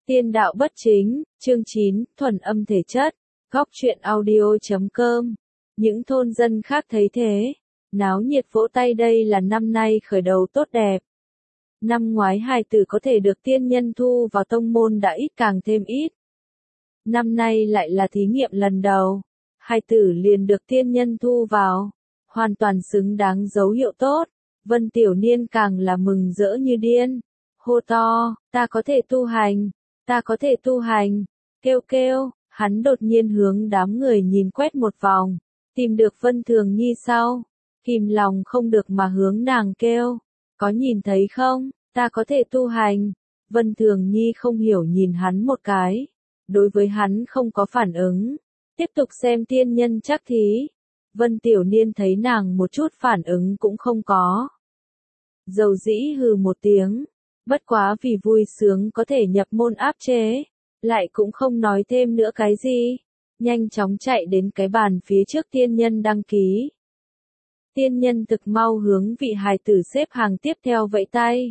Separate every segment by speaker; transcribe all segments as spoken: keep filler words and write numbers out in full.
Speaker 1: Tiên đạo bất chính, chương chín, thuần âm thể chất, góc truyện audio chấm com. Những thôn dân khác thấy thế, náo nhiệt vỗ tay, đây là năm nay khởi đầu tốt đẹp. Năm ngoái hài tử có thể được tiên nhân thu vào tông môn đã ít càng thêm ít. Năm nay lại là thí nghiệm lần đầu, hài tử liền được tiên nhân thu vào, hoàn toàn xứng đáng, dấu hiệu tốt. Vân Tiểu Niên càng là mừng rỡ như điên, hô to, ta có thể tu hành, ta có thể tu hành, kêu kêu, hắn đột nhiên hướng đám người nhìn quét một vòng, tìm được Vân Thường Nhi sau, kìm lòng không được mà hướng nàng kêu, có nhìn thấy không, ta có thể tu hành. Vân Thường Nhi không hiểu nhìn hắn một cái, đối với hắn không có phản ứng, tiếp tục xem tiên nhân chắc thí. Vân Tiểu Niên thấy nàng một chút phản ứng cũng không có, dầu dĩ hừ một tiếng, bất quá vì vui sướng có thể nhập môn áp chế, lại cũng không nói thêm nữa cái gì, nhanh chóng chạy đến cái bàn phía trước tiên nhân đăng ký. Tiên nhân thực mau hướng vị hài tử xếp hàng tiếp theo vẫy tay.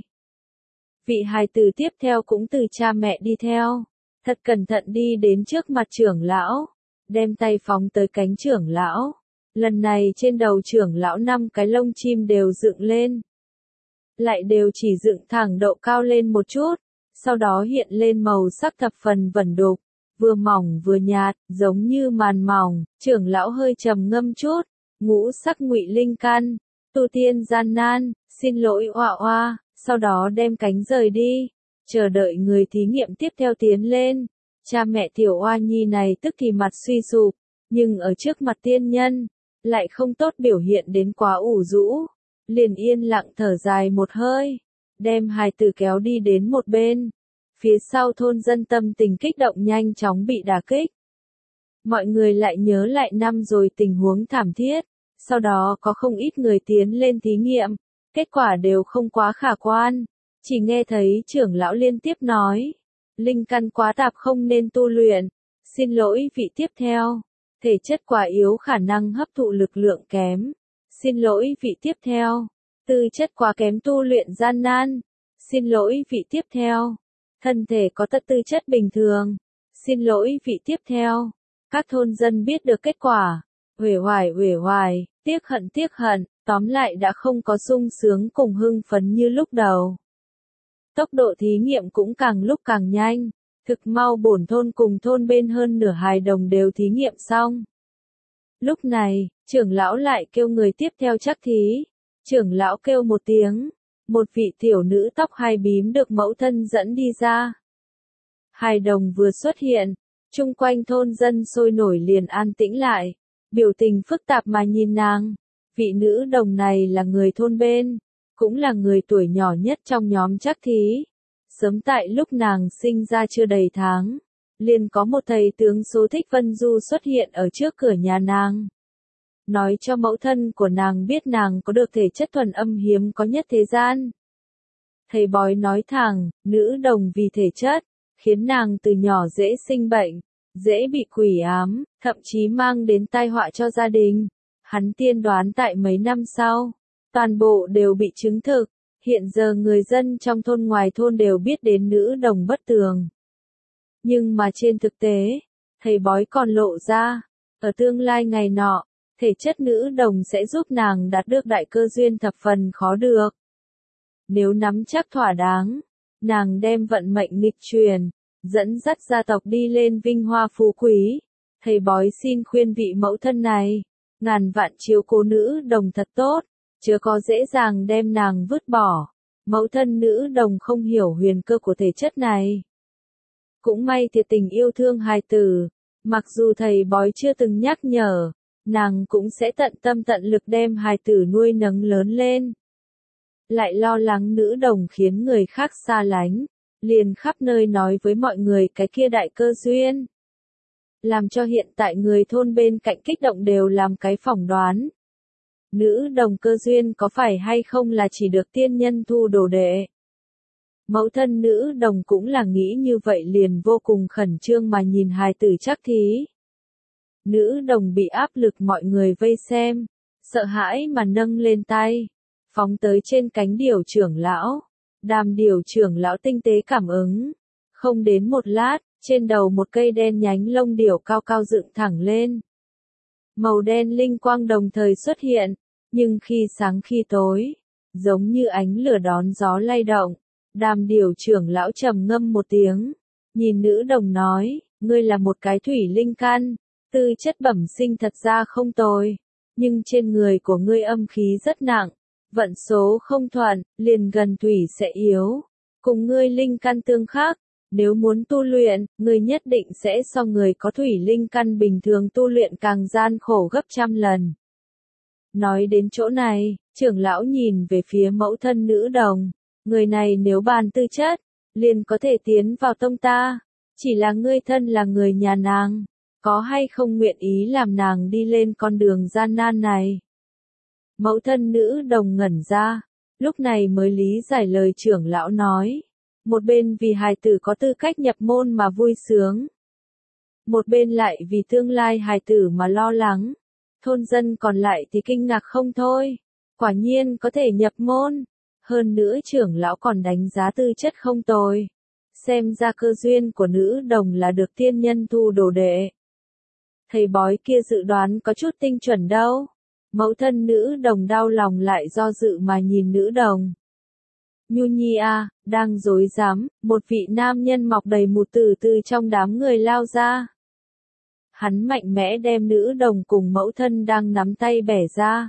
Speaker 1: Vị hài tử tiếp theo cũng từ cha mẹ đi theo, thật cẩn thận đi đến trước mặt trưởng lão, đem tay phóng tới cánh trưởng lão. Lần này trên đầu trưởng lão năm cái lông chim đều dựng lên, lại đều chỉ dựng thẳng độ cao lên một chút, sau đó hiện lên màu sắc thập phần vẩn đục, vừa mỏng vừa nhạt, giống như màn mỏng. Trưởng lão hơi trầm ngâm chút, ngũ sắc ngụy linh căn, tu tiên gian nan, xin lỗi oa oa, sau đó đem cánh rời đi, chờ đợi người thí nghiệm tiếp theo tiến lên. Cha mẹ tiểu oa nhi này tức thì mặt suy sụp, nhưng ở trước mặt tiên nhân, lại không tốt biểu hiện đến quá ủ rũ, liền yên lặng thở dài một hơi, đem hài tử kéo đi đến một bên. Phía sau thôn dân tâm tình kích động nhanh chóng bị đả kích. Mọi người lại nhớ lại năm rồi tình huống thảm thiết, sau đó có không ít người tiến lên thí nghiệm, kết quả đều không quá khả quan, chỉ nghe thấy trưởng lão liên tiếp nói, linh căn quá tạp không nên tu luyện, xin lỗi vị tiếp theo, thể chất quá yếu khả năng hấp thụ lực lượng kém, xin lỗi vị tiếp theo, tư chất quá kém tu luyện gian nan, xin lỗi vị tiếp theo, thân thể có tật tư chất bình thường, xin lỗi vị tiếp theo. Các thôn dân biết được kết quả, uể oải uể oải, tiếc hận tiếc hận, tóm lại đã không có sung sướng cùng hưng phấn như lúc đầu. Tốc độ thí nghiệm cũng càng lúc càng nhanh, thực mau bổn thôn cùng thôn bên hơn nửa hài đồng đều thí nghiệm xong. Lúc này, trưởng lão lại kêu người tiếp theo chắc thí, trưởng lão kêu một tiếng, một vị tiểu nữ tóc hai bím được mẫu thân dẫn đi ra. Hài đồng vừa xuất hiện, chung quanh thôn dân sôi nổi liền an tĩnh lại, biểu tình phức tạp mà nhìn nàng. Vị nữ đồng này là người thôn bên, cũng là người tuổi nhỏ nhất trong nhóm chắc thí. Sớm tại lúc nàng sinh ra chưa đầy tháng, liền có một thầy tướng số Thích Vân Du xuất hiện ở trước cửa nhà nàng. Nói cho mẫu thân của nàng biết nàng có được thể chất thuần âm hiếm có nhất thế gian. Thầy bói nói thẳng, nữ đồng vì thể chất, khiến nàng từ nhỏ dễ sinh bệnh, dễ bị quỷ ám, thậm chí mang đến tai họa cho gia đình. Hắn tiên đoán tại mấy năm sau, toàn bộ đều bị chứng thực. Hiện giờ người dân trong thôn ngoài thôn đều biết đến nữ đồng bất tường. Nhưng mà trên thực tế, thầy bói còn lộ ra, ở tương lai ngày nọ, thể chất nữ đồng sẽ giúp nàng đạt được đại cơ duyên thập phần khó được. Nếu nắm chắc thỏa đáng, nàng đem vận mệnh nghịch truyền, dẫn dắt gia tộc đi lên vinh hoa phú quý. Thầy bói xin khuyên vị mẫu thân này, ngàn vạn chiếu cố nữ đồng thật tốt, chớ có dễ dàng đem nàng vứt bỏ. Mẫu thân nữ đồng không hiểu huyền cơ của thể chất này. Cũng may thiệt tình yêu thương hài tử, mặc dù thầy bói chưa từng nhắc nhở, nàng cũng sẽ tận tâm tận lực đem hài tử nuôi nấng lớn lên. Lại lo lắng nữ đồng khiến người khác xa lánh, liền khắp nơi nói với mọi người cái kia đại cơ duyên. Làm cho hiện tại người thôn bên cạnh kích động đều làm cái phỏng đoán. Nữ đồng cơ duyên có phải hay không là chỉ được tiên nhân thu đồ đệ. Mẫu thân nữ đồng cũng là nghĩ như vậy, liền vô cùng khẩn trương mà nhìn hài tử chắc thí. Nữ đồng bị áp lực mọi người vây xem, sợ hãi mà nâng lên tay, phóng tới trên cánh điểu trưởng lão. Đàm điểu trưởng lão tinh tế cảm ứng, Không đến một lát, trên đầu một cây đen nhánh lông điểu cao cao dựng thẳng lên. Màu đen linh quang đồng thời xuất hiện, nhưng khi sáng khi tối, giống như ánh lửa đón gió lay động. Đàm điểu trưởng lão trầm ngâm một tiếng, nhìn nữ đồng nói, ngươi là một cái thủy linh căn, tư chất bẩm sinh thật ra không tồi, nhưng trên người của ngươi âm khí rất nặng, vận số không thuận, liền gần thủy sẽ yếu, cùng ngươi linh căn tương khắc, nếu muốn tu luyện, ngươi nhất định sẽ so người có thủy linh căn bình thường tu luyện càng gian khổ gấp trăm lần. Nói đến chỗ này, trưởng lão nhìn về phía mẫu thân nữ đồng, người này nếu bàn tư chất, liền có thể tiến vào tông ta, chỉ là ngươi thân là người nhà nàng, có hay không nguyện ý làm nàng đi lên con đường gian nan này. Mẫu thân nữ đồng ngẩn ra, lúc này mới lý giải lời trưởng lão nói, một bên vì hài tử có tư cách nhập môn mà vui sướng, một bên lại vì tương lai hài tử mà lo lắng. Thôn dân còn lại thì kinh ngạc không thôi, quả nhiên có thể nhập môn, hơn nữa trưởng lão còn đánh giá tư chất không tồi, xem ra cơ duyên của nữ đồng là được tiên nhân thu đồ đệ. Thầy bói kia dự đoán có chút tinh chuẩn đâu. Mẫu thân nữ đồng đau lòng lại do dự mà nhìn nữ đồng. Nhu Nhi à, đang dối dám, một vị nam nhân mọc đầy mụt từ từ trong đám người lao ra. Hắn mạnh mẽ đem nữ đồng cùng mẫu thân đang nắm tay bẻ ra.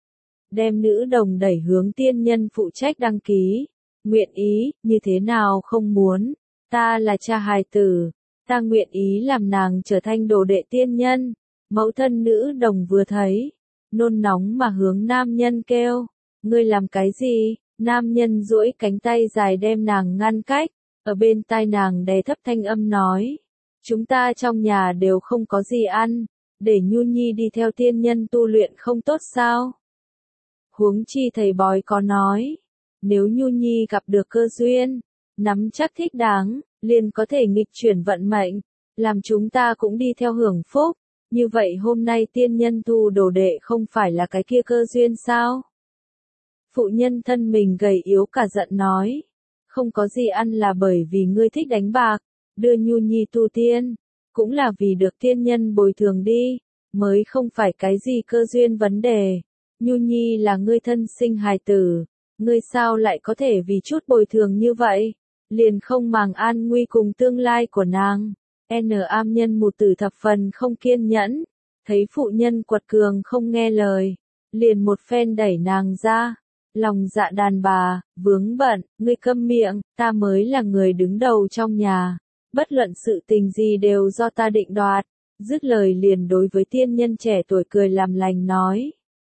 Speaker 1: Đem nữ đồng đẩy hướng tiên nhân phụ trách đăng ký. Nguyện ý, như thế nào không muốn. Ta là cha hài tử. Ta nguyện ý làm nàng trở thành đồ đệ tiên nhân. Mẫu thân nữ đồng vừa thấy. Nôn nóng mà hướng nam nhân kêu. Ngươi làm cái gì? Nam nhân duỗi cánh tay dài đem nàng ngăn cách. Ở bên tai nàng đè thấp thanh âm nói. Chúng ta trong nhà đều không có gì ăn, để Nhu Nhi đi theo tiên nhân tu luyện không tốt sao? Huống chi thầy bói có nói, nếu Nhu Nhi gặp được cơ duyên, nắm chắc thích đáng, liền có thể nghịch chuyển vận mệnh, làm chúng ta cũng đi theo hưởng phúc. Như vậy hôm nay tiên nhân thu đồ đệ không phải là cái kia cơ duyên sao? Phụ nhân thân mình gầy yếu cả giận nói, không có gì ăn là bởi vì ngươi thích đánh bạc. Đưa Nhu Nhi tu tiên, cũng là vì được tiên nhân bồi thường đi, mới không phải cái gì cơ duyên vấn đề. Nhu Nhi là ngươi thân sinh hài tử, ngươi sao lại có thể vì chút bồi thường như vậy, liền không màng an nguy cùng tương lai của nàng. N am nhân một tử thập phần không kiên nhẫn, thấy phụ nhân quật cường không nghe lời, liền một phen đẩy nàng ra. Lòng dạ đàn bà, vướng bận, ngươi câm miệng, ta mới là người đứng đầu trong nhà. Bất luận sự tình gì đều do ta định đoạt, dứt lời liền đối với tiên nhân trẻ tuổi cười làm lành nói.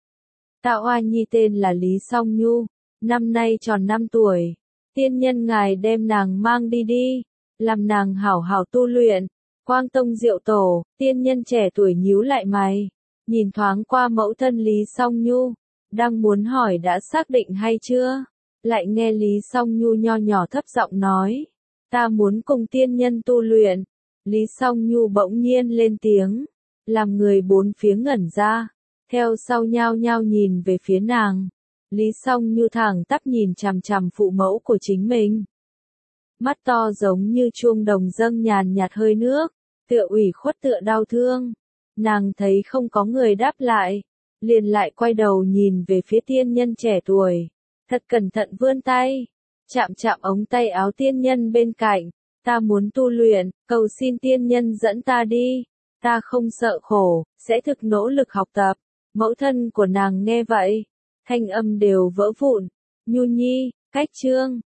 Speaker 1: Ta oa nhi tên là Lý Song Nhu, năm nay tròn năm tuổi, tiên nhân ngài đem nàng mang đi đi, làm nàng hảo hảo tu luyện, quang tông diệu tổ, tiên nhân trẻ tuổi nhíu lại mày, nhìn thoáng qua mẫu thân Lý Song Nhu, đang muốn hỏi đã xác định hay chưa, lại nghe Lý Song Nhu nho nhỏ thấp giọng nói. Ta muốn cùng tiên nhân tu luyện. Lý Song Nhu bỗng nhiên lên tiếng, làm người bốn phía ngẩn ra, theo sau nhao nhao nhìn về phía nàng. Lý Song Nhu thẳng tắp nhìn chằm chằm phụ mẫu của chính mình. Mắt to giống như chuông đồng dâng nhàn nhạt hơi nước, tựa ủy khuất tựa đau thương. Nàng thấy không có người đáp lại, liền lại quay đầu nhìn về phía tiên nhân trẻ tuổi, thật cẩn thận vươn tay. Chạm chạm ống tay áo tiên nhân bên cạnh, ta muốn tu luyện, cầu xin tiên nhân dẫn ta đi, ta không sợ khổ, sẽ thực nỗ lực học tập. Mẫu thân của nàng nghe vậy, thanh âm đều vỡ vụn, Nhu Nhi, cách chương,